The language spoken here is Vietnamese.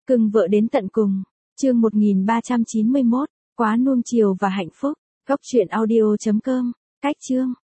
Cưng vợ đến tận cùng. Chương 1391, quá nuông chiều và hạnh phúc. Góc truyện audio.com. Cách chương.